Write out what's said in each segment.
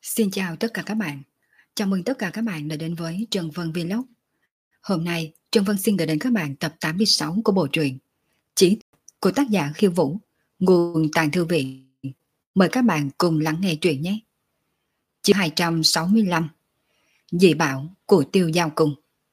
Xin chào tất cả các bạn. Chào mừng tất cả các bạn đã đến với Trần Vân Vlog. Hôm nay, Trần Vân xin gửi đến các bạn tập 86 của bộ truyện Chí của tác giả Khiêu Vũ, nguồn tại thư viện. Mời các bạn cùng lắng nghe truyện nhé. Chương 265. Dị bảo của Tiêu Giao Cung.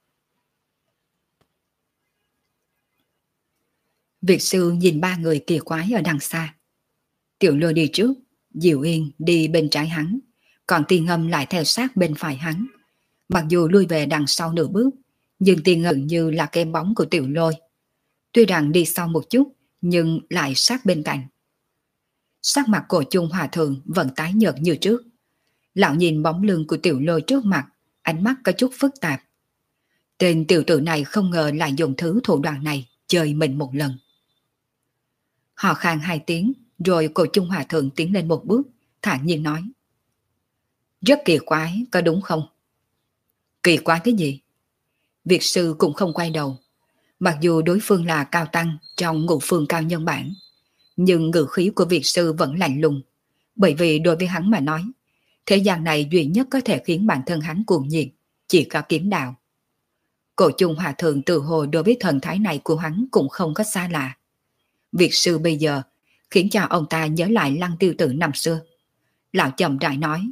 Việt sư nhìn ba người kỳ quái ở đằng xa. Tiểu Lôi đi trước, Diệu Yên đi bên trái hắn, còn Tiên Ngâm lại theo sát bên phải hắn. Mặc dù lui về đằng sau nửa bước, nhưng Tiên Ngâm như là cái bóng của Tiểu Lôi. Tuy rằng đi sau một chút, nhưng lại sát bên cạnh. Sắc mặt Cổ Chung Hòa Thượng vẫn tái nhợt như trước. Lão nhìn bóng lưng của Tiểu Lôi trước mặt, ánh mắt có chút phức tạp. Tên tiểu tử này không ngờ lại dùng thứ thủ đoạn này chơi mình một lần. Họ khan hai tiếng, rồi Cổ Chung Hòa Thượng tiến lên một bước, thản nhiên nói: Rất kỳ quái, có đúng không? Kỳ quái cái gì? Việt sư cũng không quay đầu. Mặc dù đối phương là cao tăng trong ngũ phương cao nhân bản, nhưng ngữ khí của Việt sư vẫn lạnh lùng, bởi vì đối với hắn mà nói, thế gian này duy nhất có thể khiến bản thân hắn cuồng nhiệt chỉ có kiếm đạo. Cổ Chung Hòa Thượng tự hồ đối với thần thái này của hắn cũng không có xa lạ. Việt sư bây giờ khiến cho ông ta nhớ lại Lăng Tiêu Tử năm xưa. Lão chậm rãi nói: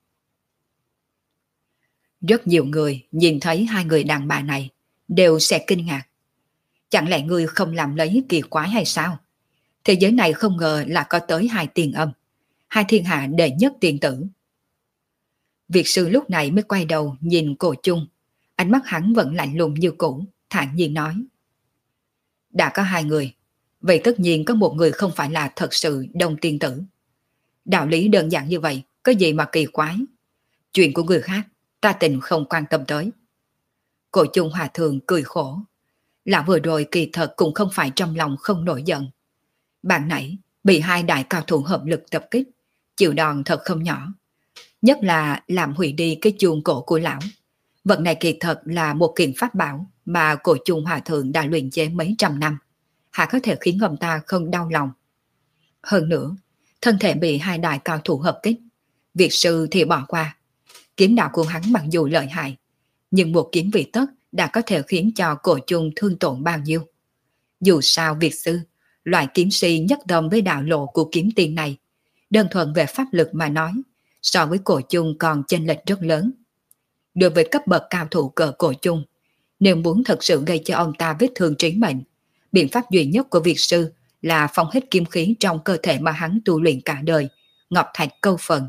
Rất nhiều người nhìn thấy hai người đàn bà này đều sẽ kinh ngạc. Chẳng lẽ ngươi không làm lấy kỳ quái hay sao? Thế giới này không ngờ là có tới hai tiền âm, hai thiên hạ đệ nhất tiền tử. Việt sư lúc này mới quay đầu nhìn Cổ Chung, ánh mắt hắn vẫn lạnh lùng như cũ, thản nhiên nói: Đã có hai người, vậy tất nhiên có một người không phải là thật sự đông tiên tử. Đạo lý đơn giản như vậy, có gì mà kỳ quái? Chuyện của người khác, ta tình không quan tâm tới. Cổ Chung Hòa Thượng cười khổ. Lão vừa rồi kỳ thật cũng không phải trong lòng không nổi giận. Bạn nãy bị hai đại cao thủ hợp lực tập kích, chịu đòn thật không nhỏ. Nhất là làm hủy đi cái chuông cổ của lão. Vật này kỳ thật là một kiện pháp bảo mà Cổ Chung Hòa Thượng đã luyện chế mấy trăm năm. Hả có thể khiến ông ta không đau lòng. Hơn nữa, thân thể bị hai đại cao thủ hợp kích, Việt sư thì bỏ qua. Kiếm đạo của hắn mặc dù lợi hại, nhưng một kiếm vị tất đã có thể khiến cho Cổ Chung thương tổn bao nhiêu. Dù sao Việt sư, loại kiếm si nhất đồng với đạo lộ của kiếm tiền này, đơn thuần về pháp lực mà nói, so với Cổ Chung còn chênh lệch rất lớn. Đối với cấp bậc cao thủ cỡ Cổ Chung, nếu muốn thật sự gây cho ông ta vết thương trí mệnh, biện pháp duy nhất của Việt sư là phóng hết kim khí trong cơ thể mà hắn tu luyện cả đời, ngọc thạch câu phần.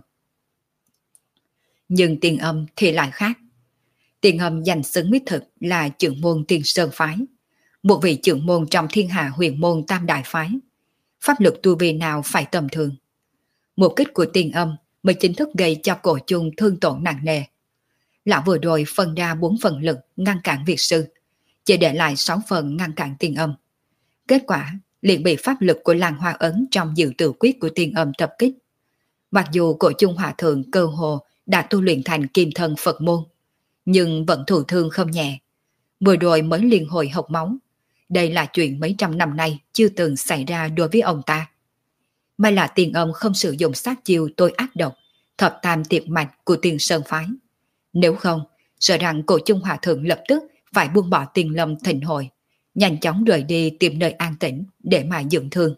Nhưng Tiền Âm thì lại khác. Tiền Âm danh xứng đích thực là trưởng môn Tiên Sơn phái, một vị trưởng môn trong thiên hạ huyền môn tam đại phái. Pháp lực tu vi nào phải tầm thường. Mục kích của Tiền Âm mới chính thức gây cho Cổ Chung thương tổn nặng nề. Lão vừa rồi phân ra 4 phần lực ngăn cản Việt sư, chỉ để lại 6 phần ngăn cản Tiền Âm. Kết quả liền bị pháp lực của Lăng Hoa Ấn trong dự tự quyết của Tiền Âm tập kích. Mặc dù Cổ Chung Hòa Thượng cơ hồ đã tu luyện thành kim thân Phật môn, nhưng vẫn thụ thương không nhẹ. Vừa rồi mới liên hồi hộc máu. Đây là chuyện mấy trăm năm nay chưa từng xảy ra đối với ông ta. May là Tiền Âm không sử dụng sát chiêu tối ác độc, thập tam tiệt mạch của Tiền Sơn phái. Nếu không, sợ rằng Cổ Chung Hòa Thượng lập tức phải buông bỏ Tiền Lâm thịnh hội, nhanh chóng rời đi tìm nơi an tĩnh để mà dưỡng thương.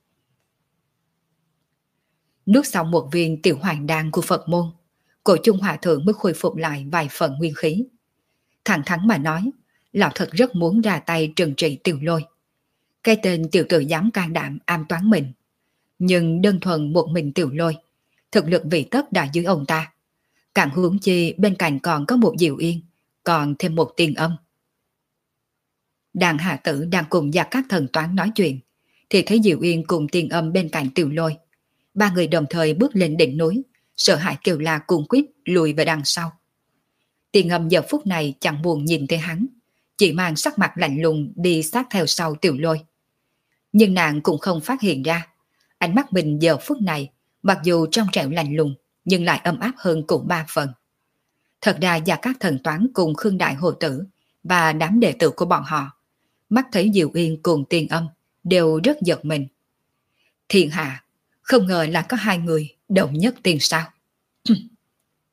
Nuốt xong một viên tiểu hoàng đan của Phật môn, Cổ Chung Hòa Thượng mới khôi phục lại vài phần nguyên khí. Thẳng thắn mà nói, lão thật rất muốn ra tay trừng trị Tiểu Lôi. Cái tên tiểu tử dám can đảm am toán mình. Nhưng đơn thuần một mình Tiểu Lôi, thực lực vị tất đã dưới ông ta. Càng hướng chi bên cạnh còn có một Diệu Yên, còn thêm một Tiền Âm. Đàn hạ tử đang cùng Gia Cát Thần Toán nói chuyện, thì thấy Diệu Yên cùng Tiền Âm bên cạnh Tiểu Lôi. Ba người đồng thời bước lên đỉnh núi, sợ hãi kêu la cùng quyết lùi về đằng sau. Tiền Âm giờ phút này chẳng buồn nhìn thấy hắn, chỉ mang sắc mặt lạnh lùng đi sát theo sau Tiểu Lôi. Nhưng nàng cũng không phát hiện ra, ánh mắt mình giờ phút này mặc dù trong trẻo lạnh lùng nhưng lại ấm áp hơn cũng 3 phần. Thật ra Gia Cát Thần Toán cùng Khương Đại Hồ Tử và đám đệ tử của bọn họ, mắt thấy Diệu Yên cùng Tiền Âm đều rất giật mình. Thiên hạ, không ngờ là có hai người đồng nhất tiền sao.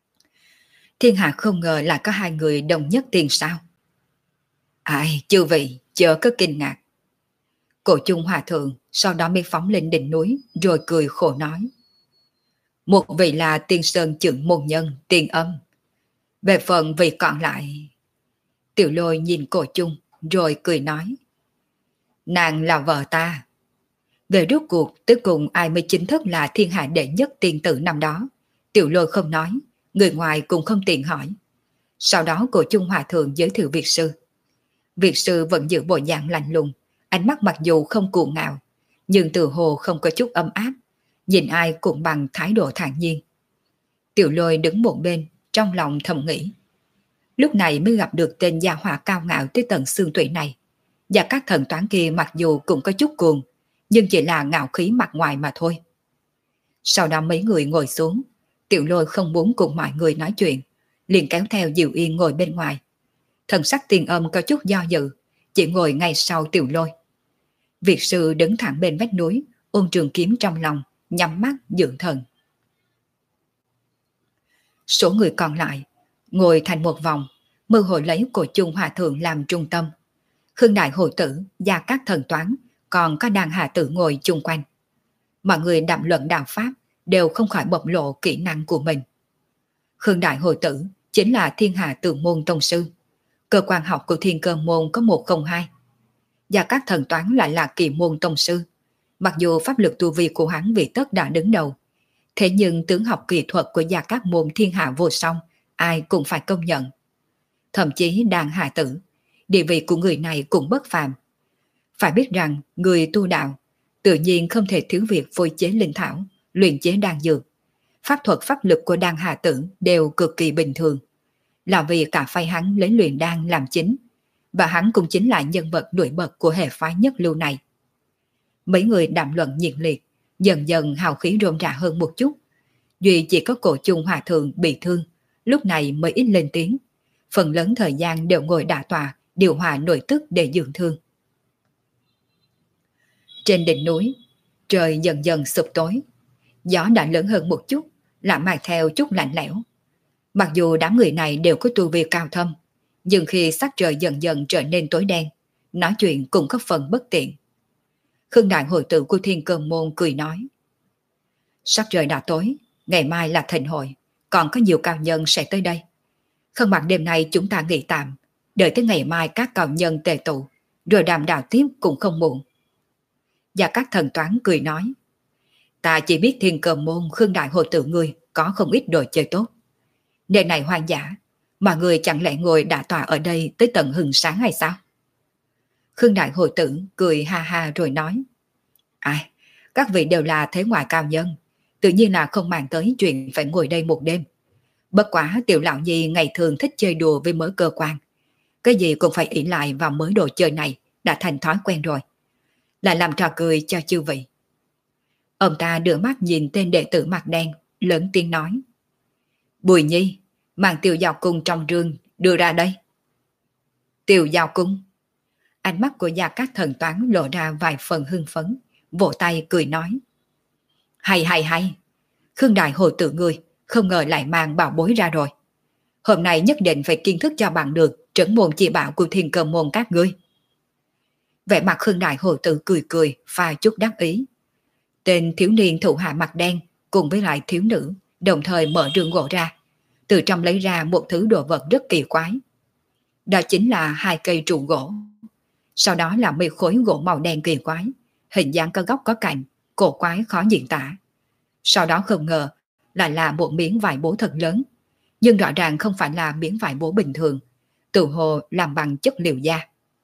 Thiên hạ không ngờ là có hai người đồng nhất tiền sao? Ai, chư vị, chớ có kinh ngạc. Cổ chung hòa thượng sau đó mới phóng lên đỉnh núi rồi cười khổ nói. Một vị là tiên sơn trưởng môn nhân, tiên âm. Về phần vị còn lại... Tiểu Lôi nhìn cổ chung rồi cười nói. Nàng là vợ ta. Về rốt cuộc tới cùng ai mới chính thức là thiên hạ đệ nhất tiên tử năm đó. Tiểu Lôi không nói, người ngoài cũng không tiện hỏi. Sau đó cổ chung hòa thượng giới thiệu Việt sư. Việt sư vẫn giữ bộ dạng lạnh lùng, ánh mắt mặc dù không cuồng ngạo, nhưng từ hồ không có chút ấm áp, nhìn ai cũng bằng thái độ thản nhiên. Tiểu Lôi đứng một bên, trong lòng thầm nghĩ. Lúc này mới gặp được tên gia hỏa cao ngạo tới tận xương tủy này. Và các thần toán kia mặc dù cũng có chút cuồng, nhưng chỉ là ngạo khí mặt ngoài mà thôi. Sau đó mấy người ngồi xuống, Tiểu Lôi không muốn cùng mọi người nói chuyện, liền kéo theo Diệu Yên ngồi bên ngoài. Thần sắc Tiền Âm có chút do dự, chỉ ngồi ngay sau Tiểu Lôi. Việt sư đứng thẳng bên vách núi, ôm trường kiếm trong lòng, nhắm mắt dưỡng thần. Số người còn lại ngồi thành một vòng, mơ hồ lấy cổ chung hòa thượng làm trung tâm. Khương Đại Hồ Tử và các thần toán còn có đàn hạ tử ngồi chung quanh. Mọi người đàm luận đạo pháp đều không khỏi bộc lộ kỹ năng của mình. Khương Đại Hồ Tử chính là thiên hạ tượng môn tông sư. Cơ quan học của thiên cơ môn có 102. Và các thần toán lại là kỳ môn tông sư. Mặc dù pháp lực tu vi của hắn vị tất đã đứng đầu, thế nhưng tướng học kỹ thuật của gia các môn thiên hạ vô song, ai cũng phải công nhận. Thậm chí đàn hạ tử, địa vị của người này cũng bất phàm. Phải biết rằng người tu đạo tự nhiên không thể thiếu việc phối chế linh thảo, luyện chế đan dược. Pháp thuật pháp lực của đan hạ tử đều cực kỳ bình thường. Là vì cả phái hắn lấy luyện đan làm chính, và hắn cũng chính là nhân vật nổi bật của hệ phái nhất lưu này. Mấy người đàm luận nhiệt liệt, dần dần hào khí rôm rã hơn một chút. Duy chỉ có cổ chung hòa thượng bị thương, lúc này mới ít lên tiếng. Phần lớn thời gian đều ngồi đả tọa, điều hòa nội tức để dưỡng thương. Trên đỉnh núi, trời dần dần sụp tối. Gió đã lớn hơn một chút, lại mang theo chút lạnh lẽo. Mặc dù đám người này đều có tu vi cao thâm, nhưng khi sắc trời dần dần trở nên tối đen, nói chuyện cũng có phần bất tiện. Khương Đại Hội Tử của Thiên Cơ Môn cười nói. Sắc trời đã tối, ngày mai là thịnh hội, còn có nhiều cao nhân sẽ tới đây. Không bằng đêm nay chúng ta nghỉ tạm, đợi tới ngày mai các cao nhân tề tụ, rồi đàm đạo tiếp cũng không muộn. Và các thần toán cười nói. Ta chỉ biết Thiên Cơ Môn Khương Đại Hội Tử ngươi có không ít đồ chơi tốt. Nơi này hoang dã, mà người chẳng lẽ ngồi đả tọa ở đây tới tận hừng sáng hay sao? Khương Đại Hội Tử cười ha ha rồi nói. Ai, các vị đều là thế ngoại cao nhân, tự nhiên là không màng tới chuyện phải ngồi đây một đêm. Bất quá tiểu lão nhi ngày thường thích chơi đùa với mớ cơ quan. Cái gì cũng phải ỷ lại vào mớ đồ chơi này, đã thành thói quen rồi. Lại làm trò cười cho chư vị. Ông ta đưa mắt nhìn tên đệ tử mặt đen, lớn tiếng nói. Bùi Nhi, mang Tiêu Giao Cung trong rương đưa ra đây. Tiêu Giao Cung. Ánh mắt của Gia Cát Thần Toán lộ ra vài phần hưng phấn, vỗ tay cười nói. Hay hay hay, Khương Đại Hồ Tử ngươi không ngờ lại mang bảo bối ra rồi. Hôm nay nhất định phải kiến thức cho bằng được trấn môn chỉ bảo của Thiên Cơ Môn các ngươi. Vẻ mặt Khương Đại Hồ Tử cười cười, pha chút đắc ý. Tên thiếu niên thủ hạ mặt đen cùng với lại thiếu nữ đồng thời mở rương gỗ ra, từ trong lấy ra một thứ đồ vật rất kỳ quái. Đó chính là 2 cây trụ gỗ. Sau đó là mấy khối gỗ màu đen kỳ quái, hình dáng có góc có cạnh, cổ quái khó diễn tả. Sau đó không ngờ lại là một miếng vải bố thật lớn, nhưng rõ ràng không phải là miếng vải bố bình thường, tự hồ làm bằng chất liệu da.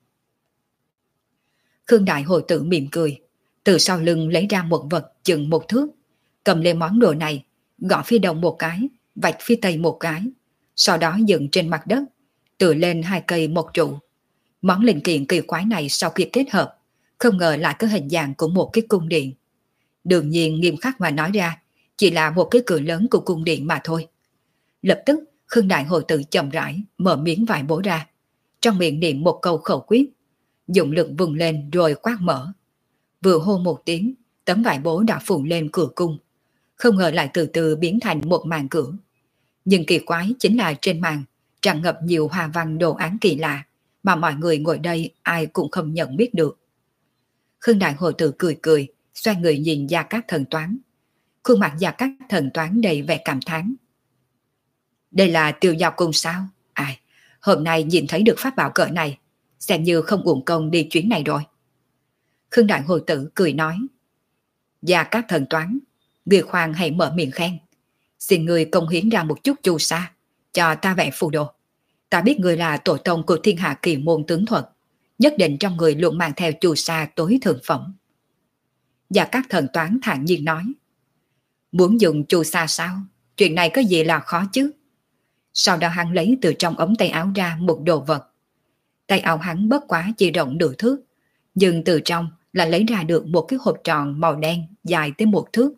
Khương Đại Hồ Tử mỉm cười, từ sau lưng lấy ra một vật chừng 1 thước, cầm lên món đồ này, gõ phía đông một cái, vạch phía tây một cái, sau đó dựng trên mặt đất, tựa lên 2 cây một trụ. Món linh kiện kỳ quái này sau khi kết hợp, không ngờ lại có hình dạng của một cái cung điện. Đương nhiên nghiêm khắc mà nói ra, chỉ là một cái cửa lớn của cung điện mà thôi. Lập tức, Khương Đại Hồ Tử chậm rãi mở miếng vải bố ra, trong miệng niệm một câu khẩu quyết, dụng lực vùng lên rồi quát mở. Vừa hô một tiếng, tấm vải bố đã phủ lên cửa cung, không ngờ lại từ từ biến thành một màn cửa. Nhưng kỳ quái chính là trên màn tràn ngập nhiều hoa văn đồ án kỳ lạ mà mọi người ngồi đây ai cũng không nhận biết được. Khương Đại Hồ Tử cười cười, xoay người nhìn Gia Cát Thần Toán. Khuôn mặt Gia Cát Thần Toán đầy vẻ cảm thán. Đây là Tiêu Giao Cung sao? Ai, hôm nay nhìn thấy được pháp bảo cỡ này, xem như không uổng công đi chuyến này rồi. Khương Đại Hồ Tử cười nói. Gia Cát Thần Toán, người khoan hãy mở miệng khen. Xin người công hiến ra một chút chu sa, cho ta vẽ phù đồ. Ta biết người là tổ tông của thiên hạ kỳ môn tướng thuật, nhất định trong người luôn mang theo chu sa tối thượng phẩm. Gia Cát Thần Toán thản nhiên nói. Muốn dùng chu sa sao? Chuyện này có gì là khó chứ? Sau đó hắn lấy từ trong ống tay áo ra một đồ vật. Tay áo hắn bất quá chỉ rộng nửa thước, nhưng từ trong là lấy ra được một cái hộp tròn màu đen dài tới 1 thước.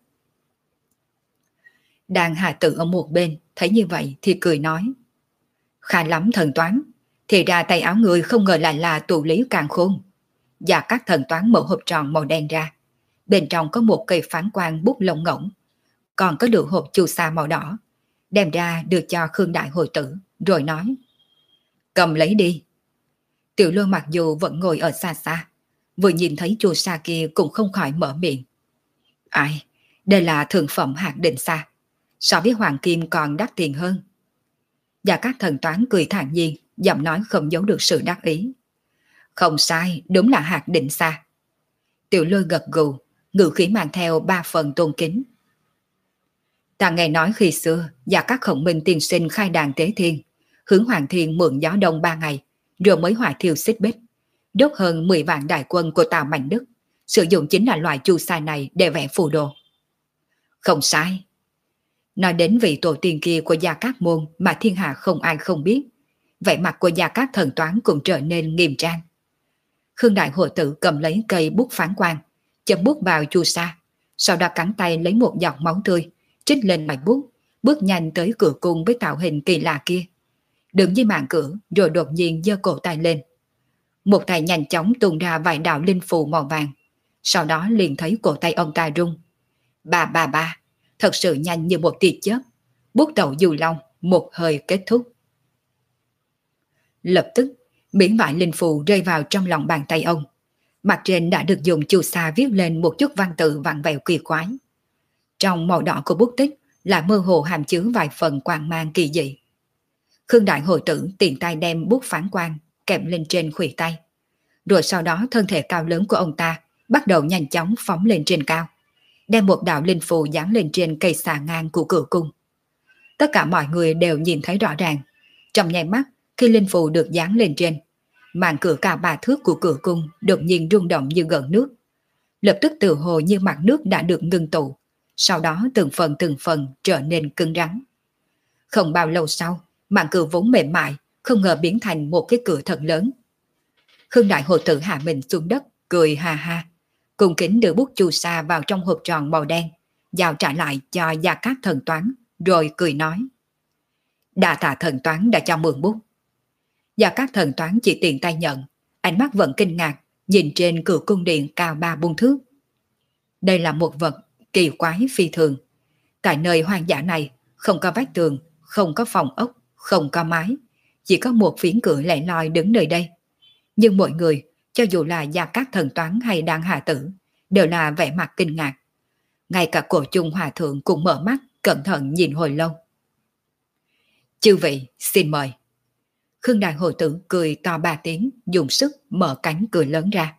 Đàn Hà Tự ở một bên thấy như vậy thì cười nói. Khá lắm Thần Toán, thì ra tay áo người không ngờ lại là tụ lý càn khôn. Và các Thần Toán mở hộp tròn màu đen ra, bên trong có một cây phán quang bút lông ngỗng, còn có được hộp chu sa màu đỏ, đem ra đưa cho Khương Đại Hồi Tử, rồi nói. Cầm lấy đi. Tiểu Lôi mặc dù vẫn ngồi ở xa xa, vừa nhìn thấy chu sa kia cũng không khỏi mở miệng. Ai, đây là thượng phẩm hạt định sa, so với hoàng kim còn đắt tiền hơn. Và các Thần Toán cười thản nhiên, giọng nói không giấu được sự đắc ý. Không sai, đúng là hạt định sa. Tiểu Lôi gật gù, ngữ khí mang theo 3 phần tôn kính. Ta nghe nói khi xưa, và các Khổng Minh tiên sinh khai đàn tế thiên, hướng Hoàng Thiên mượn gió đông 3 ngày, rồi mới hỏa thiêu xích bích, đốt hơn 10 vạn đại quân của Tào Mạnh Đức, sử dụng chính là loại chu sa này để vẽ phù đồ. Không sai. Nói đến vị tổ tiên kia của Gia Cát Môn mà thiên hạ không ai không biết, vẻ mặt của Gia Cát Thần Toán cũng trở nên nghiêm trang. Khương Đại Hồ Tử cầm lấy cây bút phán quang, châm bút vào chu sa, sau đó cắn tay lấy một giọt máu tươi, trích lên mạch bút, bước nhanh tới cửa cung với tạo hình kỳ lạ kia. Đứng dưới màn cửa rồi đột nhiên giơ cổ tay lên. Một tay nhanh chóng tung ra vài đạo linh phù màu vàng, sau đó liền thấy cổ tay ông ta rung. Ba, thật sự nhanh như một tia chớp, bút đầu dù long, một hơi kết thúc. Lập tức, miếng vải linh phù rơi vào trong lòng bàn tay ông. Mặt trên đã được dùng chu sa viết lên một chút văn tự vặn vẹo kỳ quái. Trong màu đỏ của bút tích là mơ hồ hàm chứa vài phần quang mang kỳ dị. Khương Đại Hồi Tử tiện tay đem bút phán quang kèm lên trên khuỷu tay. Rồi sau đó thân thể cao lớn của ông ta bắt đầu nhanh chóng phóng lên trên cao, đem một đạo linh phù dán lên trên cây xà ngang của cửa cung. Tất cả mọi người đều nhìn thấy rõ ràng. Trong nháy mắt khi linh phù được dán lên trên, màn cửa cao 3 thước của cửa cung đột nhiên rung động như gợn nước. Lập tức tự hồ như mặt nước đã được ngưng tụ, sau đó từng phần trở nên cứng rắn. Không bao lâu sau, màn cửa vốn mềm mại không ngờ biến thành một cái cửa thật lớn. Khương Đại Hồ Tử hạ mình xuống đất, cười ha ha, cung kính đưa bút chu sa vào trong hộp tròn màu đen, giao trả lại cho Gia Cát Thần Toán, rồi cười nói. Đa tạ Thần Toán đã cho mượn bút. Gia Cát Thần Toán chỉ tiện tay nhận, ánh mắt vẫn kinh ngạc, nhìn trên cửa cung điện cao 3-4 thước. Đây là một vật kỳ quái phi thường. Tại nơi hoang dã này, không có vách tường, không có phòng ốc, không có mái, chỉ có một phiến cửa lẻ loi đứng nơi đây. Nhưng mọi người, cho dù là Gia Cát Thần Toán hay Đan Hà Tử, đều là vẻ mặt kinh ngạc. Ngay cả Cổ Chung Hòa Thượng cũng mở mắt, cẩn thận nhìn hồi lâu. Chư vị, xin mời. Khương Đại Hồ Tử cười to 3 tiếng, dùng sức mở cánh cửa lớn ra.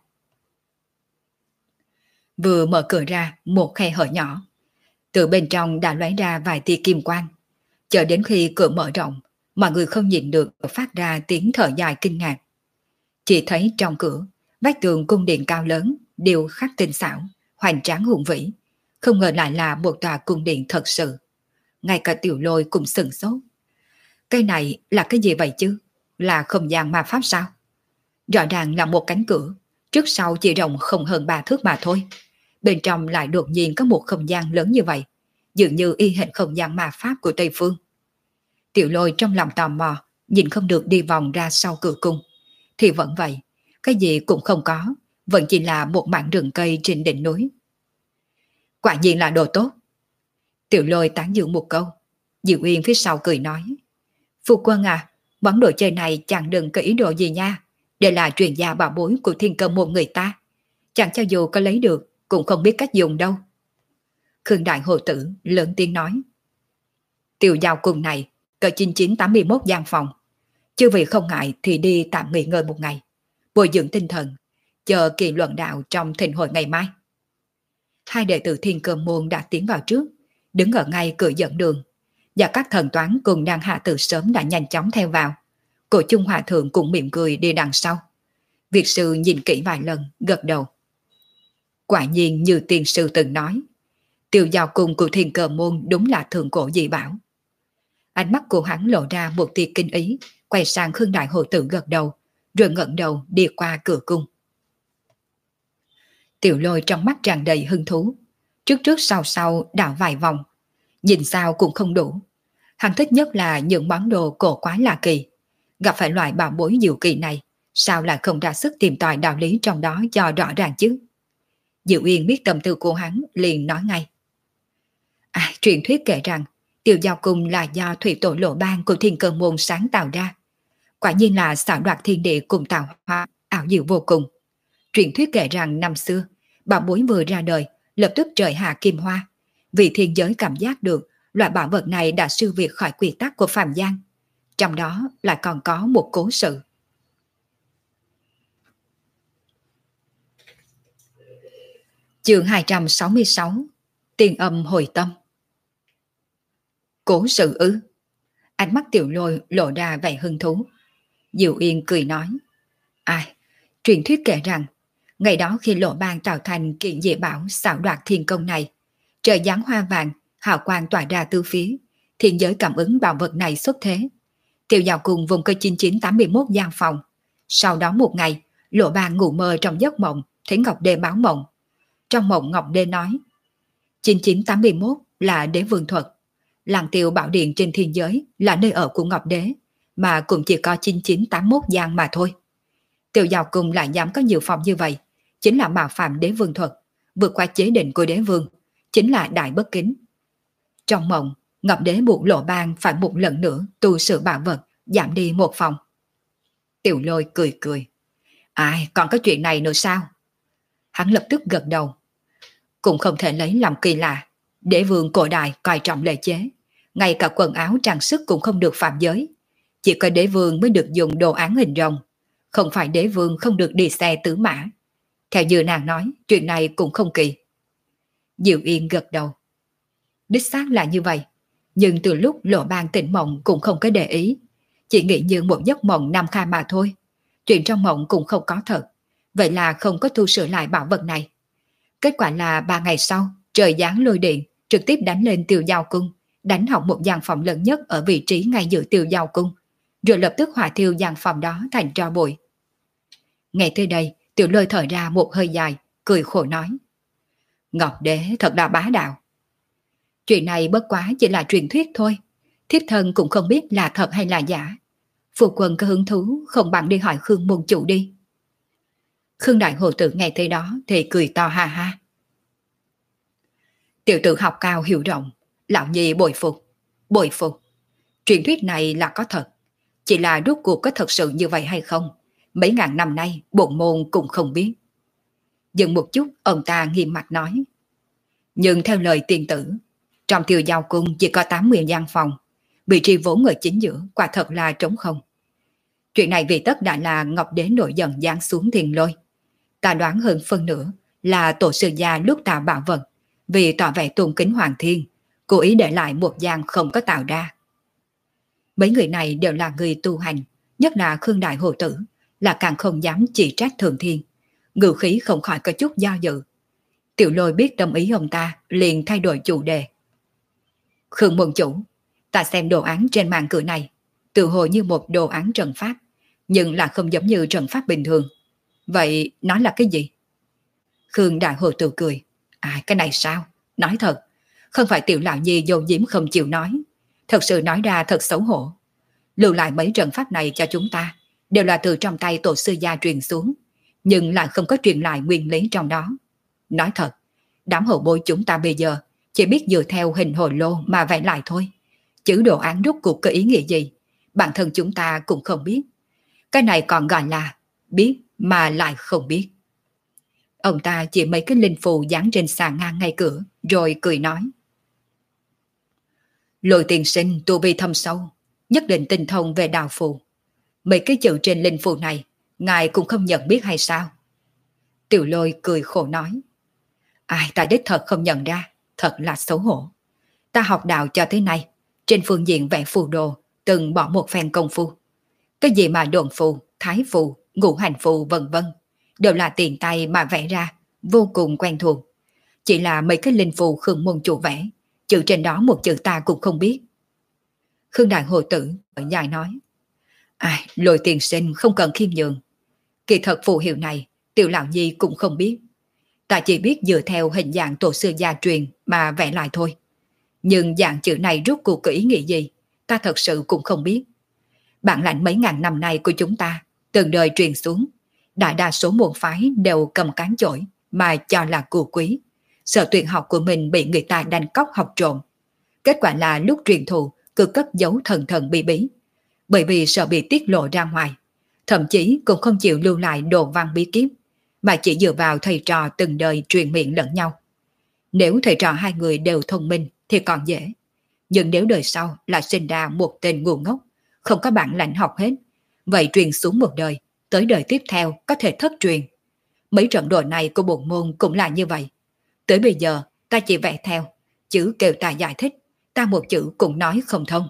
Vừa mở cửa ra, một khe hở nhỏ. Từ bên trong đã lóe ra vài tia kim quang. Chờ đến khi cửa mở rộng, mọi người không nhìn được phát ra tiếng thở dài kinh ngạc. Chỉ thấy trong cửa, vách tường cung điện cao lớn, điêu khắc tinh xảo, hoành tráng hùng vĩ. Không ngờ lại là một tòa cung điện thật sự. Ngay cả Tiểu Lôi cũng sửng sốt. Cái này là cái gì vậy chứ? Là không gian ma pháp sao? Rõ ràng là một cánh cửa, trước sau chỉ rộng không hơn 3 thước mà thôi. Bên trong lại đột nhiên có một không gian lớn như vậy, dường như y hệt không gian ma pháp của Tây Phương. Tiểu Lôi trong lòng tò mò, nhìn không được đi vòng ra sau cửa cung. Thì vẫn vậy, cái gì cũng không có, vẫn chỉ là một mảng rừng cây trên đỉnh núi. Quả nhiên là đồ tốt. Tiểu Lôi tán dương một câu. Diệu Uyên phía sau cười nói, phu quân à, món đồ chơi này chẳng đừng có ý đồ gì nha. Đây là truyền gia bảo bối của Thiên Cơ môn người ta. Chẳng cho dù có lấy được, cũng không biết cách dùng đâu. Khương Đại Hồ Tử lớn tiếng nói. Tiểu giao cùng này, cỡ 9981 gian phòng. Chứ vì không ngại thì đi tạm nghỉ ngơi một ngày. Bồi dưỡng tinh thần, chờ kỳ luận đạo trong thịnh hội ngày mai. Hai đệ tử Thiên Cơ môn đã tiến vào trước, đứng ở ngay cửa dẫn đường. Và các thần toán cùng đang hạ từ sớm đã nhanh chóng theo vào. Cổ Chung Hòa Thượng cũng mỉm cười đi đằng sau. Việt sư nhìn kỹ vài lần, gật đầu. Quả nhiên như tiền sư từng nói, Tiểu giao cùng của Thiên Cơ môn đúng là thượng cổ dị bảo. Ánh mắt của hắn lộ ra một tia kinh ý, quay sang Khương Đại Hồ Tử gật đầu, rồi ngẩng đầu đi qua cửa cung. Tiểu Lôi trong mắt tràn đầy hứng thú, trước trước sau sau đảo vài vòng, nhìn sao cũng không đủ. Hắn thích nhất là những món đồ cổ quái lạ kỳ, gặp phải loại bảo bối diệu kỳ này, sao lại không ra sức tìm tòi đạo lý trong đó cho rõ ràng chứ? Diệu Uyên biết tâm tư của hắn liền nói ngay. Truyền thuyết kể rằng Tiểu Giao Cung là do thủy tổ Lộ Ban của Thiên Cơ môn sáng tạo ra. Quả nhiên là xảo đoạt thiên địa cùng tạo hóa ảo diệu vô cùng. Truyền thuyết kể rằng năm xưa, bảo bối vừa ra đời, lập tức trời hạ kim hoa. Vì thiên giới cảm giác được loại bảo vật này đã siêu việt khỏi quy tắc của phàm gian. Trong đó lại còn có một cố sự. Chương 266, Tiên âm hồi tâm. Cố sự ư? Ánh mắt Tiểu Lôi lộ ra vẻ hứng thú. Diệu Yên cười nói. Truyền thuyết kể rằng, ngày đó khi Lộ Ban tạo thành kiện dị bảo xảo đoạt thiên công này, trời giáng hoa vàng, hào quang tỏa ra tứ phía, thiên giới cảm ứng bảo vật này xuất thế. Tiểu Giao cùng vùng cơ 9981 gian phòng. Sau đó một ngày, Lộ Ban ngủ mơ trong giấc mộng, thấy Ngọc Đế báo mộng. Trong mộng Ngọc Đế nói, 9981 là đế vương thuật. Làng Tiêu Bảo Điện trên thiên giới là nơi ở của Ngọc Đế, mà cũng chỉ có 9981 gian mà thôi. Tiểu Giao cùng lại dám có nhiều phòng như vậy, chính là mạo phạm đế vương thuật, vượt qua chế định của đế vương, chính là đại bất kính. Trong mộng, Ngọc Đế buộc Lộ Ban phải một lần nữa tu sửa bảo vật, giảm đi một phòng. Tiểu Lôi cười cười. Còn có chuyện này nữa sao? Hắn lập tức gật đầu. Cũng không thể lấy làm kỳ lạ. Đế vương cổ đại coi trọng lễ chế, ngay cả quần áo trang sức cũng không được phạm giới. Chỉ có đế vương mới được dùng đồ án hình rồng, không phải đế vương không được đi xe tứ mã. Theo như nàng nói, chuyện này cũng không kỳ. Diệu Yên gật đầu. Đích xác là như vậy, nhưng từ lúc Lộ Ban tỉnh mộng cũng không có để ý, chỉ nghĩ như một giấc mộng nam kha mà thôi. Chuyện trong mộng cũng không có thật, vậy là không có tu sửa lại bảo vật này. Kết quả là 3 ngày sau, trời giáng lôi điện, trực tiếp đánh lên Tiểu Giao cung, đánh hỏng một gian phòng lớn nhất ở vị trí ngay giữa Tiểu Giao cung, rồi lập tức hỏa thiêu gian phòng đó thành tro bụi. Nghe tới đây, Tiểu Lôi thở ra một hơi dài, cười khổ nói. Ngọc Đế thật là bá đạo. Chuyện này bất quá chỉ là truyền thuyết thôi, thiếp thân cũng không biết là thật hay là giả. Phu quân có hứng thú, không bằng đi hỏi Khương môn chủ đi. Khương Đại Hồ Tử nghe tới đó thì cười to ha ha. Tiểu tử học cao hiểu rộng, lão nhi bội phục, bội phục. Truyền thuyết này là có thật, chỉ là rốt cuộc có thật sự như vậy hay không, mấy ngàn năm nay bổn môn cũng không biết. Dừng một chút, ông ta nghiêm mặt nói. Nhưng theo lời tiên tử, trong Tiểu Giao cung chỉ có 80 gian phòng, vị trí vốn ở chính giữa quả thật là trống không. Chuyện này vì tất đã là Ngọc Đế nổi giận giáng xuống thiên lôi. Ta đoán hơn phân nửa là tổ sư gia lúc tạo bảo vật, vì tỏ vẻ tôn kính hoàng thiên, cố ý để lại một gian không có tạo ra. Mấy người này đều là người tu hành, nhất là Khương Đại Hồ Tử, là càng không dám chỉ trách thượng thiên. Ngự khí không khỏi có chút do dự. Tiểu Lôi biết tâm ý ông ta, liền thay đổi chủ đề. Khương môn chủ, ta xem đồ án trên màn cửa này, tự hồ như một đồ án trận pháp, nhưng là không giống như trận pháp bình thường. Vậy nó là cái gì? Khương Đại Hồ Tử cười. Cái này sao? Nói thật, không phải Tiểu lão nhi dâu diếm không chịu nói, thật sự nói ra thật xấu hổ. Lưu lại mấy trận pháp này cho chúng ta đều là từ trong tay tổ sư gia truyền xuống, nhưng lại không có truyền lại nguyên lý trong đó. Nói thật, đám hậu bối chúng ta bây giờ chỉ biết dựa theo hình hồi lô mà vẽ lại thôi, Chứ đồ án rốt cuộc có ý nghĩa gì, bản thân chúng ta cũng không biết. Cái này còn gọi là biết mà lại không biết. Ông ta chỉ mấy cái linh phù dán trên sàn ngang ngay cửa, rồi cười nói. Lôi tiên sinh tu vi thâm sâu, nhất định tinh thông về đạo phù. Mấy cái chữ trên linh phù này, ngài cũng không nhận biết hay sao? Tiểu Lôi cười khổ nói. Ai, ta đích thật không nhận ra, thật là xấu hổ. Ta học đạo cho tới nay, trên phương diện vẽ phù đồ, từng bỏ một phen công phu. Cái gì mà độn phù, thái phù, ngũ hành phù vân vân, đều là tiền tay mà vẽ ra, vô cùng quen thuộc. Chỉ là mấy cái linh phù Khương môn chủ vẽ, chữ trên đó một chữ ta cũng không biết. Khương Đại Hồ Tử ở dài nói. Ai, Lôi tiên sinh không cần khiêm nhường. Kỳ thật phù hiệu này, Tiểu Lão Nhi cũng không biết. Ta chỉ biết dựa theo hình dạng tổ sư gia truyền mà vẽ lại thôi. Nhưng dạng chữ này rốt cuộc có ý nghĩa gì, ta thật sự cũng không biết. Bản lãnh mấy ngàn năm nay của chúng ta, từng đời truyền xuống, đại đa số môn phái đều cầm cán chổi mà cho là cù quý. Sợ tuyển học của mình bị người ta đánh cóc học trộm. Kết quả là lúc truyền thụ cứ cất giấu thần thần bí bí. Bởi vì sợ bị tiết lộ ra ngoài, thậm chí cũng không chịu lưu lại đồ văn bí kíp, mà chỉ dựa vào thầy trò từng đời truyền miệng lẫn nhau. Nếu thầy trò hai người đều thông minh thì còn dễ. Nhưng nếu đời sau là sinh ra một tên ngu ngốc, không có bản lãnh học hết, vậy truyền xuống một đời, tới đời tiếp theo có thể thất truyền. Mấy trận đồ này của bộ môn cũng là như vậy. Tới bây giờ ta chỉ vẽ theo, chứ kêu ta giải thích, ta một chữ cũng nói không thông.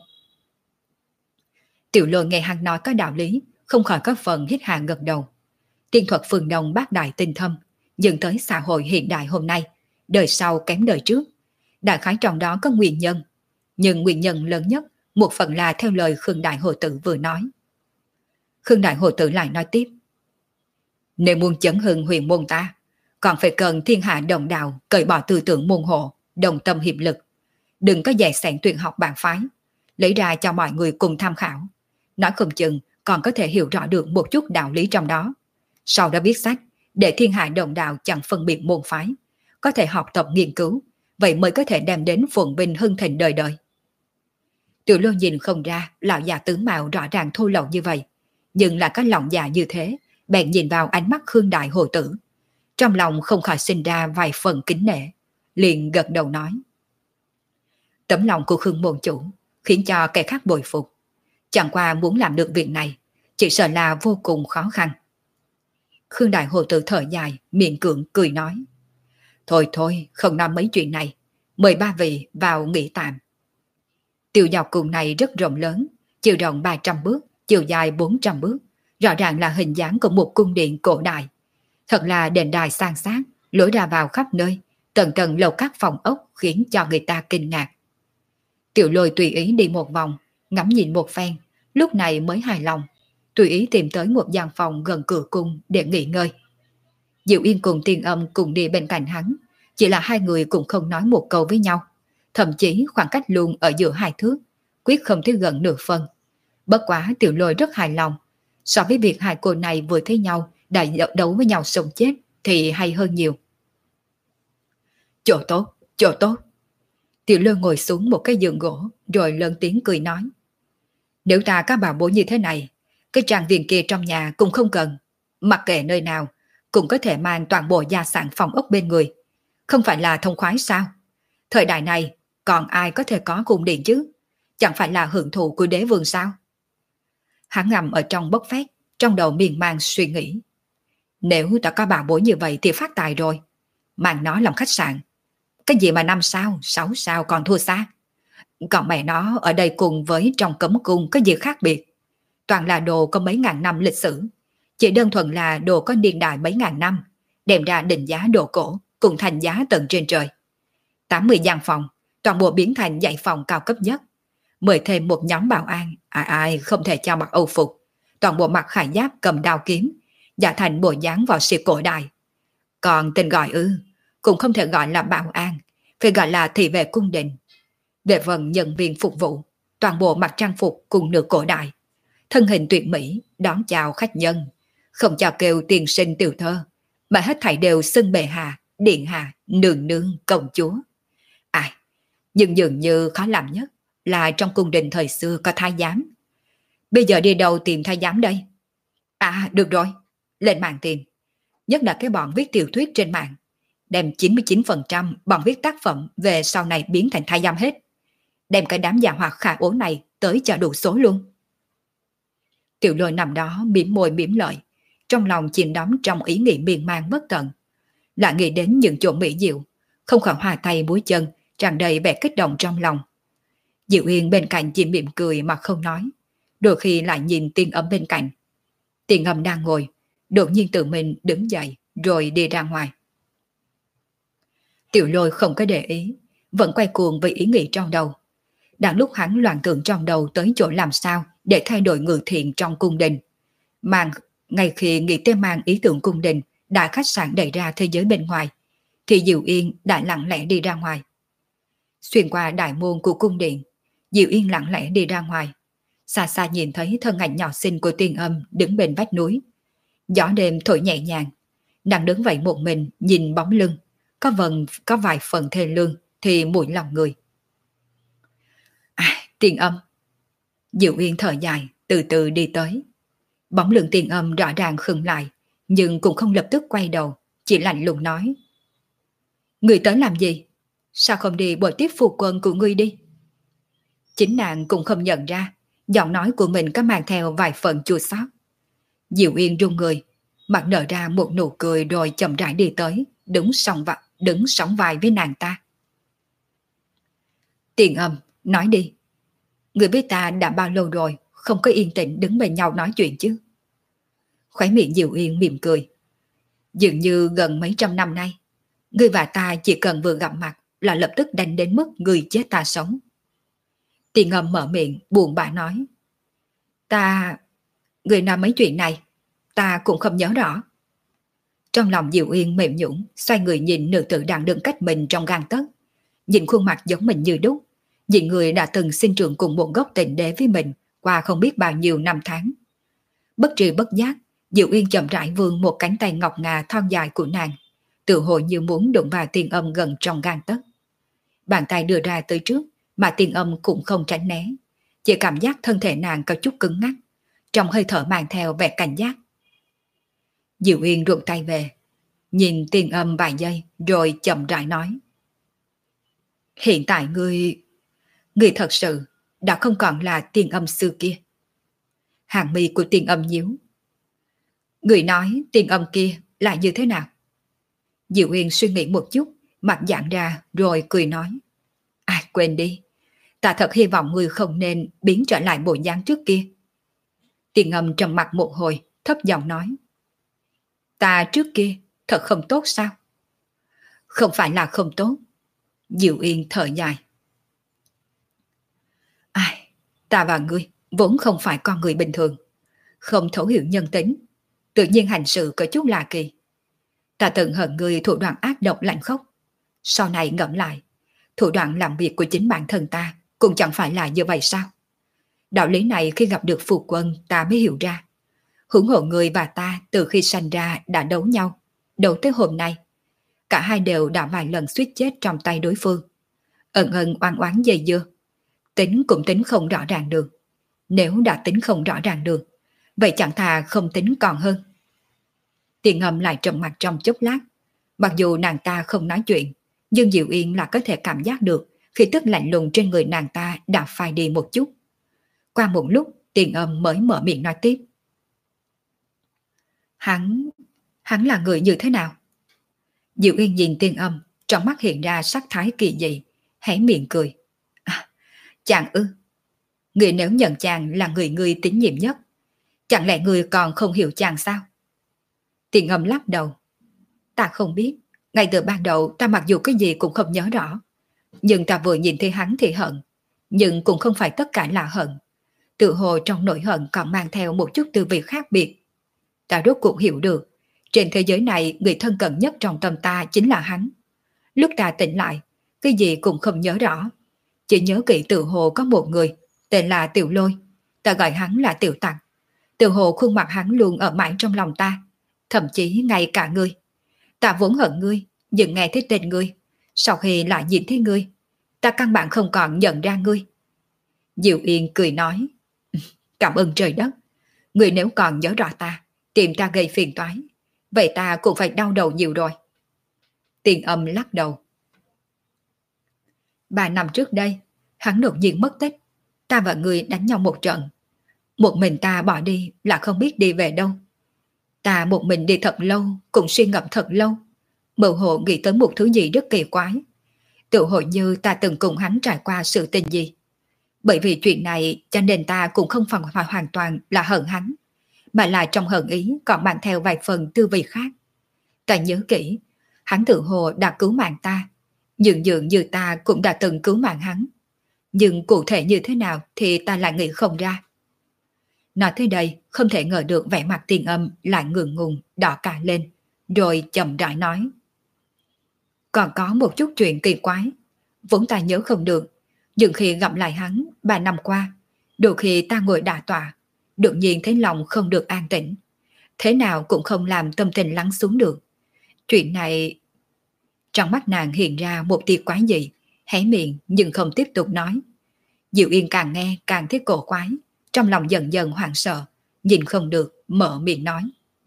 Tiểu Lôi nghe hắn nói có đạo lý, không khỏi có phần hít hà gật đầu. Tiên thuật phương Đông bác đại tinh thâm, nhưng tới xã hội hiện đại hôm nay, đời sau kém đời trước. Đại khái trong đó có nguyên nhân, nhưng nguyên nhân lớn nhất một phần là theo lời Khương Đại Hồ Tử vừa nói. Khương Đại Hồ Tử lại nói tiếp. Nếu muốn chấn hưng huyền môn ta, còn phải cần thiên hạ đồng đạo cởi bỏ tư tưởng môn hộ, đồng tâm hiệp lực. Đừng có dạy sẻn tuyển học bản phái, lấy ra cho mọi người cùng tham khảo. Nói không chừng còn có thể hiểu rõ được một chút đạo lý trong đó. Sau đó viết sách, để thiên hạ đồng đạo chẳng phân biệt môn phái, có thể học tập nghiên cứu, vậy mới có thể đem đến phồn vinh hưng thịnh đời đời. Tiểu Lôi nhìn không ra lão già tướng mạo rõ ràng thô lậu như vậy, nhưng là có lòng già như thế, bèn nhìn vào ánh mắt Khương Đại Hồ Tử. Trong lòng không khỏi sinh ra vài phần kính nể, liền gật đầu nói. Tấm lòng của Khương môn chủ khiến cho kẻ khác bội phục. Chẳng qua muốn làm được việc này, chỉ sợ là vô cùng khó khăn. Khương Đại Hồ Tử thở dài, miệng cưỡng cười nói. Thôi thôi, không nói mấy chuyện này, mời ba vị vào nghỉ tạm. Tiểu dọc cùng này rất rộng lớn, chiều rộng 300 bước, chiều dài 400 bước, rõ ràng là hình dáng của một cung điện cổ đại. Thật là đền đài san sát, lối ra vào khắp nơi, tầng tầng lầu các phòng ốc khiến cho người ta kinh ngạc. Tiểu Lôi tùy ý đi một vòng, ngắm nhìn một phen, lúc này mới hài lòng, tùy ý tìm tới một gian phòng gần cửa cung để nghỉ ngơi. Diệu Yên cùng Tiên Âm cùng đi bên cạnh hắn, chỉ là hai người cũng không nói một câu với nhau, thậm chí khoảng cách luôn ở giữa hai thước, quyết không tới gần nửa phân. Bất quá Tiểu Lôi rất hài lòng, so với việc hai cô này vừa thấy nhau đã đấu với nhau sống chết thì hay hơn nhiều. Chỗ tốt, chỗ tốt. Tiểu Lôi ngồi xuống một cái giường gỗ rồi lớn tiếng cười nói. Nếu ta có bảo bối như thế này, cái trang viên kia trong nhà cũng không cần, mặc kệ nơi nào cũng có thể mang toàn bộ gia sản phòng ốc bên người. Không phải là thông khoái sao? Thời đại này còn ai có thể có cung điện chứ? Chẳng phải là hưởng thụ của đế vương sao? Hắn ngầm ở trong bốc phét, trong đầu miên man suy nghĩ. Nếu ta có bảo bối như vậy thì phát tài rồi. Mang nó làm khách sạn. Cái gì mà 5 sao, 6 sao còn thua xa. Còn mẹ nó ở đây cùng với trong cấm cung có gì khác biệt. Toàn là đồ có mấy ngàn năm lịch sử. Chỉ đơn thuần là đồ có niên đại mấy ngàn năm, đem ra định giá đồ cổ cùng thành giá tận trên trời. 80 gian phòng, toàn bộ biến thành dãy phòng cao cấp nhất. Mời thêm một nhóm bảo an, ai không thể cho mặc âu phục, toàn bộ mặc khải giáp cầm đao kiếm, giả thành bộ dáng võ sĩ cổ đại. Còn tên gọi cũng không thể gọi là bảo an, phải gọi là thị vệ cung đình. Về phần nhân viên phục vụ, toàn bộ mặc trang phục cùng nửa cổ đại, thân hình tuyệt mỹ, đón chào khách nhân, không chào kêu tiền sinh tiểu thơ, mà hết thảy đều xưng bệ hạ, điện hạ, nương nương, công chúa. Nhưng dường như khó làm nhất là trong cung đình thời xưa có thái giám. Bây giờ đi đâu tìm thái giám đây? À được rồi, lên mạng tìm. Nhất là cái bọn viết tiểu thuyết trên mạng. Đem 99% bọn viết tác phẩm về sau này biến thành thái giám hết. Đem cái đám già hoạt khả ố này tới cho đủ số luôn. Tiểu Lôi nằm đó mỉm môi mỉm lợi, trong lòng chìm đắm trong ý nghĩ miên man bất tận. Lại nghĩ đến những chỗ mỹ diệu, không khỏi hòa tay múa chân, tràn đầy vẻ kích động trong lòng. Diệu Yên bên cạnh chỉ mỉm cười mà không nói, đôi khi lại nhìn Tiên Âm bên cạnh. Tiên Âm đang ngồi, đột nhiên tự mình đứng dậy rồi đi ra ngoài. Tiểu Lôi không có để ý, vẫn quay cuồng với ý nghĩ trong đầu. Đang lúc hắn loạn tưởng trong đầu tới chỗ làm sao để thay đổi ngự thiện trong cung đình. Ngay khi nghĩ tới mang ý tưởng cung đình đã khách sạn đẩy ra thế giới bên ngoài, thì Diệu Yên đã lặng lẽ đi ra ngoài. Xuyên qua đại môn của cung điện, Diệu Yên lặng lẽ đi ra ngoài. Xa xa nhìn thấy thân ảnh nhỏ xinh của Tiên Âm đứng bên vách núi. Gió đêm thổi nhẹ nhàng, nàng đứng vậy một mình nhìn bóng lưng, có vài phần thê lương thì mũi lòng người. Tiên Âm. Diệu Yên thở dài, từ từ đi tới. Bóng lưng Tiên Âm rõ ràng khựng lại, nhưng cũng không lập tức quay đầu, chỉ lạnh lùng nói: Người tới làm gì? Sao không đi bồi tiếp phu quân của ngươi đi? Chính nàng cũng không nhận ra, giọng nói của mình có mang theo vài phần chua xót. Diệu Yên run người, mặt nở ra một nụ cười rồi chậm rãi đi tới, đứng sóng vai với nàng ta. Tiên Âm, nói đi. Người với ta đã bao lâu rồi không có yên tĩnh đứng bên nhau nói chuyện chứ? Khóe miệng Diệu Yên mỉm cười. Dường như gần mấy trăm năm nay, ngươi và ta chỉ cần vừa gặp mặt là lập tức đánh đến mức người chết ta sống. Tiên Âm mở miệng buồn bã nói: Người nói mấy chuyện này, ta cũng không nhớ rõ. Trong lòng Diệu Yên mềm nhũn, xoay người nhìn nữ tử đang đứng cách mình trong gang tấc, nhìn khuôn mặt giống mình như đúc, nhìn người đã từng sinh trưởng cùng một gốc tình đế với mình qua không biết bao nhiêu năm tháng. Bất tri bất giác, Diệu Yên chậm rãi vươn một cánh tay ngọc ngà thon dài của nàng, tự hồ như muốn đụng vào Tiên Âm gần trong gang tấc. Bàn tay đưa ra tới trước, mà Tiên Âm cũng không tránh né, chỉ cảm giác thân thể nàng có chút cứng ngắc, trong hơi thở mang theo vẻ cảnh giác. Diệu Yên ruột tay về, nhìn Tiên Âm vài giây rồi chậm rãi nói: Hiện tại ngươi thật sự đã không còn là Tiên Âm xưa kia. Hàng mi của Tiên Âm nhíu. Người nói Tiên Âm kia là như thế nào? Diệu Yên suy nghĩ một chút, mặt giãn ra rồi cười nói: Quên đi, ta thật hy vọng ngươi không nên biến trở lại bộ dáng trước kia. Tiên Âm trầm mặt một hồi, thấp giọng nói: Ta trước kia thật không tốt sao? Không phải là không tốt. Diệu Yên thở dài. Ta và ngươi vốn không phải con người bình thường, không thấu hiểu nhân tính, tự nhiên hành sự có chút lạ kỳ. Ta từng hận ngươi thủ đoạn ác độc lạnh khốc. Sau này ngẫm lại, thủ đoạn làm việc của chính bản thân ta cũng chẳng phải là như vậy sao? Đạo lý này khi gặp được phu quân ta mới hiểu ra. Huống hộ người và ta từ khi sanh ra đã đấu nhau, đấu tới hôm nay. Cả hai đều đã vài lần suýt chết trong tay đối phương. Ân oán oán dây dưa. Tính cũng tính không rõ ràng được. Nếu đã tính không rõ ràng được, vậy chẳng thà không tính còn hơn. Tiên Âm lại trầm mặt trong chốc lát. Mặc dù nàng ta không nói chuyện, nhưng Diệu Yên là có thể cảm giác được khi tức lạnh lùng trên người nàng ta đã phai đi một chút. Qua một lúc, Tiên Âm mới mở miệng nói tiếp. Hắn là người như thế nào? Diệu Yên nhìn Tiên Âm, trong mắt hiện ra sắc thái kỳ dị, hé miệng cười. Chàng ư? Người nếu nhận chàng là người tín nhiệm nhất, chẳng lẽ người còn không hiểu chàng sao? Tiên Âm lắc đầu. Ta không biết, ngay từ ban đầu ta mặc dù cái gì cũng không nhớ rõ, nhưng ta vừa nhìn thấy hắn thì hận, nhưng cũng không phải tất cả là hận. Tự hồ trong nỗi hận còn mang theo một chút tư vị khác biệt. Ta rốt cuộc hiểu được, trên thế giới này người thân cận nhất trong tâm ta chính là hắn. Lúc ta tỉnh lại, cái gì cũng không nhớ rõ, chỉ nhớ kỹ tự hồ có một người tên là Tiểu Lôi, ta gọi hắn là Tiểu Tặc. Tự hồ khuôn mặt hắn luôn ở mãi trong lòng ta, thậm chí ngay cả ngươi. Ta vốn hận ngươi, nhưng nghe thấy tên ngươi, sau khi lại nhìn thấy ngươi, ta căn bản không còn nhận ra ngươi. Diệu Yên cười nói, cảm ơn trời đất, người nếu còn nhớ rõ ta, tìm ta gây phiền toái, vậy ta cũng phải đau đầu nhiều rồi. Tiền Âm lắc đầu. 3 năm trước đây, hắn đột nhiên mất tích, ta và người đánh nhau một trận. Một mình ta bỏ đi là không biết đi về đâu. Ta một mình đi thật lâu, cũng suy ngẫm thật lâu, mơ hồ nghĩ tới một thứ gì rất kỳ quái. Tự hồ như ta từng cùng hắn trải qua sự tình gì. Bởi vì chuyện này cho nên ta cũng không phải hoàn toàn là hận hắn, mà là trong hận ý còn mang theo vài phần tư vị khác. Ta nhớ kỹ, hắn tự hồ đã cứu mạng ta, dường dường như ta cũng đã từng cứu mạng hắn. Nhưng cụ thể như thế nào thì ta lại nghĩ không ra. Nói tới đây, không thể ngờ được vẻ mặt Tiền Âm lại ngượng ngùng, đỏ cả lên, rồi chậm rãi nói. Còn có một chút chuyện kỳ quái, vốn ta nhớ không được, nhưng khi gặp lại hắn 3 năm qua, đôi khi ta ngồi đả tọa, đột nhiên thấy lòng không được an tĩnh, thế nào cũng không làm tâm tình lắng xuống được. Chuyện này... Trong mắt nàng hiện ra một tia quái dị, hé miệng nhưng không tiếp tục nói. Diệu Yên càng nghe càng thấy cổ quái, trong lòng dần dần hoảng sợ, nhìn không được, mở miệng nói.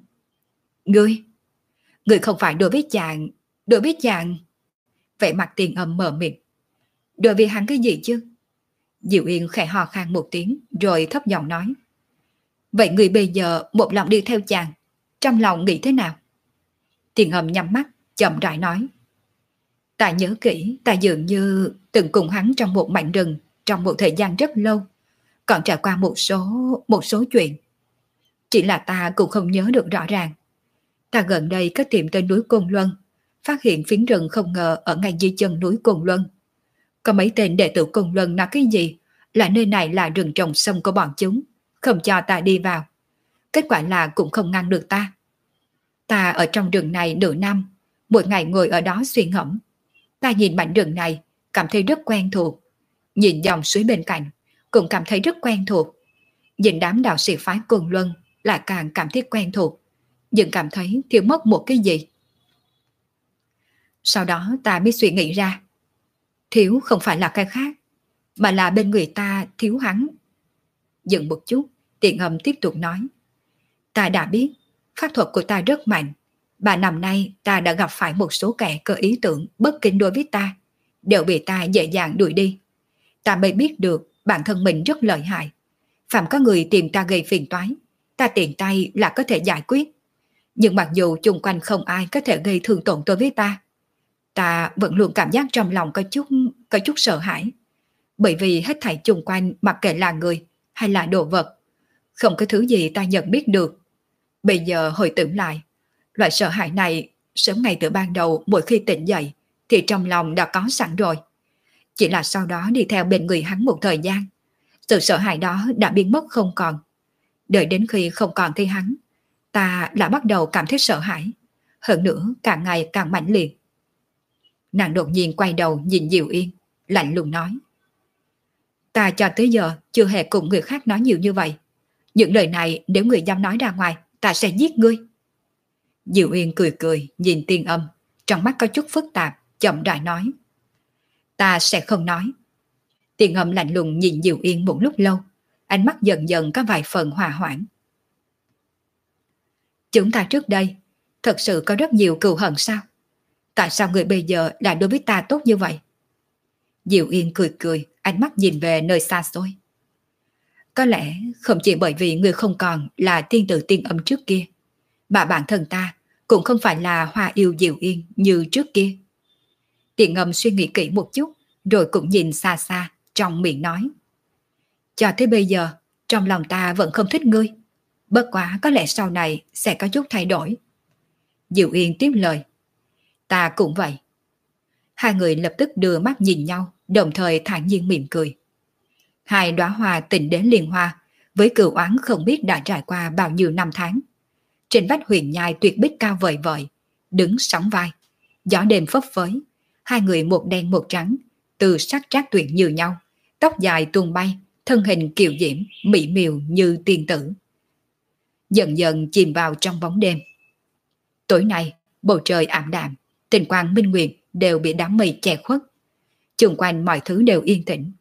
Ngươi không phải đối với chàng. Vẻ mặt Tiền Âm mở miệng. Đối với hắn cái gì chứ? Diệu Yên khẽ hò khan một tiếng, rồi thấp giọng nói. Vậy ngươi bây giờ một lòng đi theo chàng, trong lòng nghĩ thế nào? Tiền Âm nhắm mắt, chậm rãi nói. Ta nhớ kỹ, ta dường như từng cùng hắn trong một mảnh rừng, trong một thời gian rất lâu, còn trải qua một số chuyện. Chỉ là ta cũng không nhớ được rõ ràng. Ta gần đây có tìm tới núi Côn Luân, phát hiện phiến rừng không ngờ ở ngay dưới chân núi Côn Luân. Có mấy tên đệ tử Côn Luân nói cái gì, là nơi này là rừng trồng sâm của bọn chúng, không cho ta đi vào. Kết quả là cũng không ngăn được ta. Ta ở trong rừng này nửa năm, mỗi ngày ngồi ở đó suy ngẫm. Ta nhìn mảnh rừng này, cảm thấy rất quen thuộc. Nhìn dòng suối bên cạnh, cũng cảm thấy rất quen thuộc. Nhìn đám đạo sĩ phái Côn Luân, lại càng cảm thấy quen thuộc, nhưng cảm thấy thiếu mất một cái gì. Sau đó ta mới suy nghĩ ra, thiếu không phải là cái khác, mà là bên người ta thiếu hắn. Dừng một chút, Tiền Âm tiếp tục nói. Ta đã biết, pháp thuật của ta rất mạnh. 3 năm nay ta đã gặp phải một số kẻ có ý tưởng bất kính đối với ta, đều bị ta dễ dàng đuổi đi. Ta mới biết được bản thân mình rất lợi hại. Phạm có người tìm ta gây phiền toái, ta tiện tay là có thể giải quyết. Nhưng mặc dù chung quanh không ai có thể gây thương tổn tôi với ta vẫn luôn cảm giác trong lòng có chút sợ hãi. Bởi vì hết thảy chung quanh mặc kệ là người hay là đồ vật, không có thứ gì ta nhận biết được. Bây giờ hồi tưởng lại, loại sợ hãi này sớm ngay từ ban đầu mỗi khi tỉnh dậy thì trong lòng đã có sẵn rồi. Chỉ là sau đó đi theo bên người hắn một thời gian, sự sợ hãi đó đã biến mất không còn. Đợi đến khi không còn thấy hắn, ta đã bắt đầu cảm thấy sợ hãi, hơn nữa càng ngày càng mãnh liệt. Nàng đột nhiên quay đầu nhìn Diệu Yên, lạnh lùng nói. Ta cho tới giờ chưa hề cùng người khác nói nhiều như vậy. Những lời này nếu người dám nói ra ngoài, ta sẽ giết ngươi. Diệu Yên cười cười nhìn Tiền Âm, trong mắt có chút phức tạp, chậm rãi nói. Ta sẽ không nói. Tiền Âm lạnh lùng nhìn Diệu Yên một lúc lâu, ánh mắt dần dần có vài phần hòa hoãn. Chúng ta trước đây thật sự có rất nhiều cừu hận sao? Tại sao người bây giờ lại đối với ta tốt như vậy? Diệu Yên cười cười, ánh mắt nhìn về nơi xa xôi. Có lẽ không chỉ bởi vì người không còn là tiên tử Tiên Âm trước kia, mà bản thân ta cũng không phải là hoa yêu Diệu Yên như trước kia. Tiền Âm suy nghĩ kỹ một chút, rồi cũng nhìn xa xa, trong miệng nói. Cho tới bây giờ, trong lòng ta vẫn không thích ngươi. Bất quá có lẽ sau này sẽ có chút thay đổi. Diệu Yên tiếp lời. Ta cũng vậy. Hai người lập tức đưa mắt nhìn nhau, đồng thời thản nhiên mỉm cười. Hai đóa hoa tình đến liên hoa, với cừu oán không biết đã trải qua bao nhiêu năm tháng. Trên vách huyền nhai tuyệt bích cao vời vợi, đứng sóng vai, gió đêm phấp phới, hai người một đen một trắng, từ sắc trác tuyệt như nhau, tóc dài tung bay, thân hình kiều diễm, mỹ miều như tiên tử. Dần dần chìm vào trong bóng đêm. Tối nay, bầu trời ảm đạm, tinh quang minh nguyệt đều bị đám mây che khuất. Xung quanh mọi thứ đều yên tĩnh,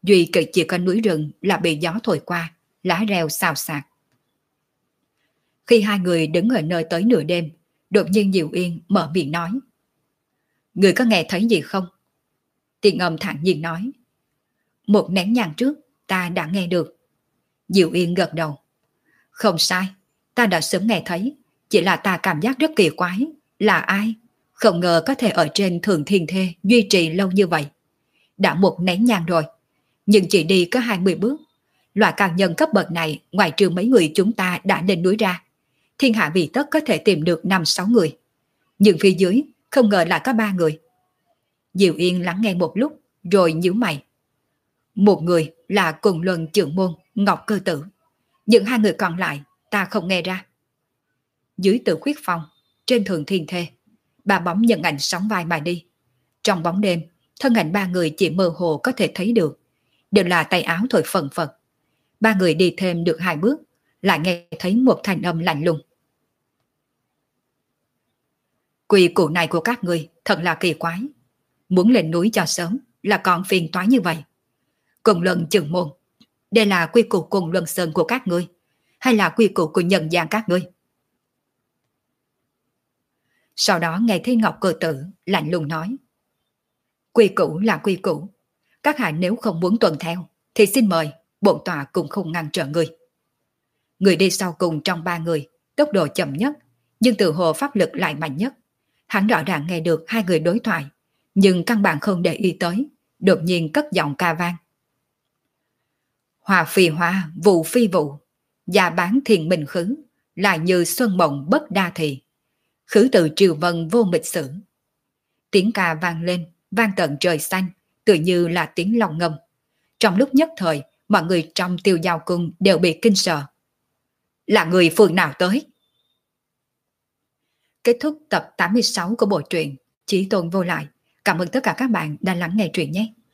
duy chỉ có núi rừng là bị gió thổi qua, lá reo xào xạc. Khi hai người đứng ở nơi tới nửa đêm, đột nhiên Diệu Yên mở miệng nói. Người có nghe thấy gì không? Tiên Âm thản nhiên nói. Một nén nhang trước, ta đã nghe được. Diệu Yên gật đầu. Không sai, ta đã sớm nghe thấy, chỉ là ta cảm giác rất kỳ quái. Là ai? Không ngờ có thể ở trên Thượng Thiên Thê duy trì lâu như vậy. Đã một nén nhang rồi, nhưng chỉ đi có 20 bước. Loại cao nhân cấp bậc này, ngoài trừ mấy người chúng ta đã lên núi ra, thiên hạ vì tất có thể tìm được 5-6 người. Nhưng phía dưới không ngờ là có 3 người. Diệu Yên lắng nghe một lúc rồi nhíu mày. Một người là Cùng Luân Trưởng Môn Ngọc Cơ Tử, những 2 người còn lại ta không nghe ra. Dưới Tử Khuyết Phong, trên Thượng Thiên Thê, bà bóng nhân ảnh sóng vai mà đi. Trong bóng đêm, thân ảnh 3 người chỉ mơ hồ có thể thấy được, đều là tay áo thổi phần phật. 3 người đi thêm được 2 bước, lại nghe thấy một thanh âm lạnh lùng. Quy củ này của các người thật là kỳ quái. Muốn lên núi cho sớm là còn phiền toái như vậy. Cùng Luân Trưởng Môn, đây là quy củ Cùng Luân Sơn của các ngươi, hay là quy củ của nhân gian các ngươi? Sau đó nghe thấy Ngọc Cơ Tử lạnh lùng nói. Quy củ là quy củ, các hạ nếu không muốn tuân theo thì xin mời, bổn tọa cũng không ngăn trở người. Người đi sau cùng trong 3 người, tốc độ chậm nhất, nhưng tự hồ pháp lực lại mạnh nhất. Hắn rõ ràng nghe được 2 người đối thoại, nhưng căn bản không để ý tới, đột nhiên cất giọng ca vang. Hòa phi hoa, vụ phi vụ, gia bán thiền minh khứ, là như xuân mộng bất đa thị. Khứ tự triều vân vô mịch sử. Tiếng ca vang lên, vang tận trời xanh, tự như là tiếng lòng ngâm. Trong lúc nhất thời, mọi người trong Tiêu Giao Cung đều bị kinh sợ. Là người phường nào tới? Kết thúc tập 86 của bộ truyện Chí Tôn Vô Lại. Cảm ơn tất cả các bạn đã lắng nghe truyện nhé.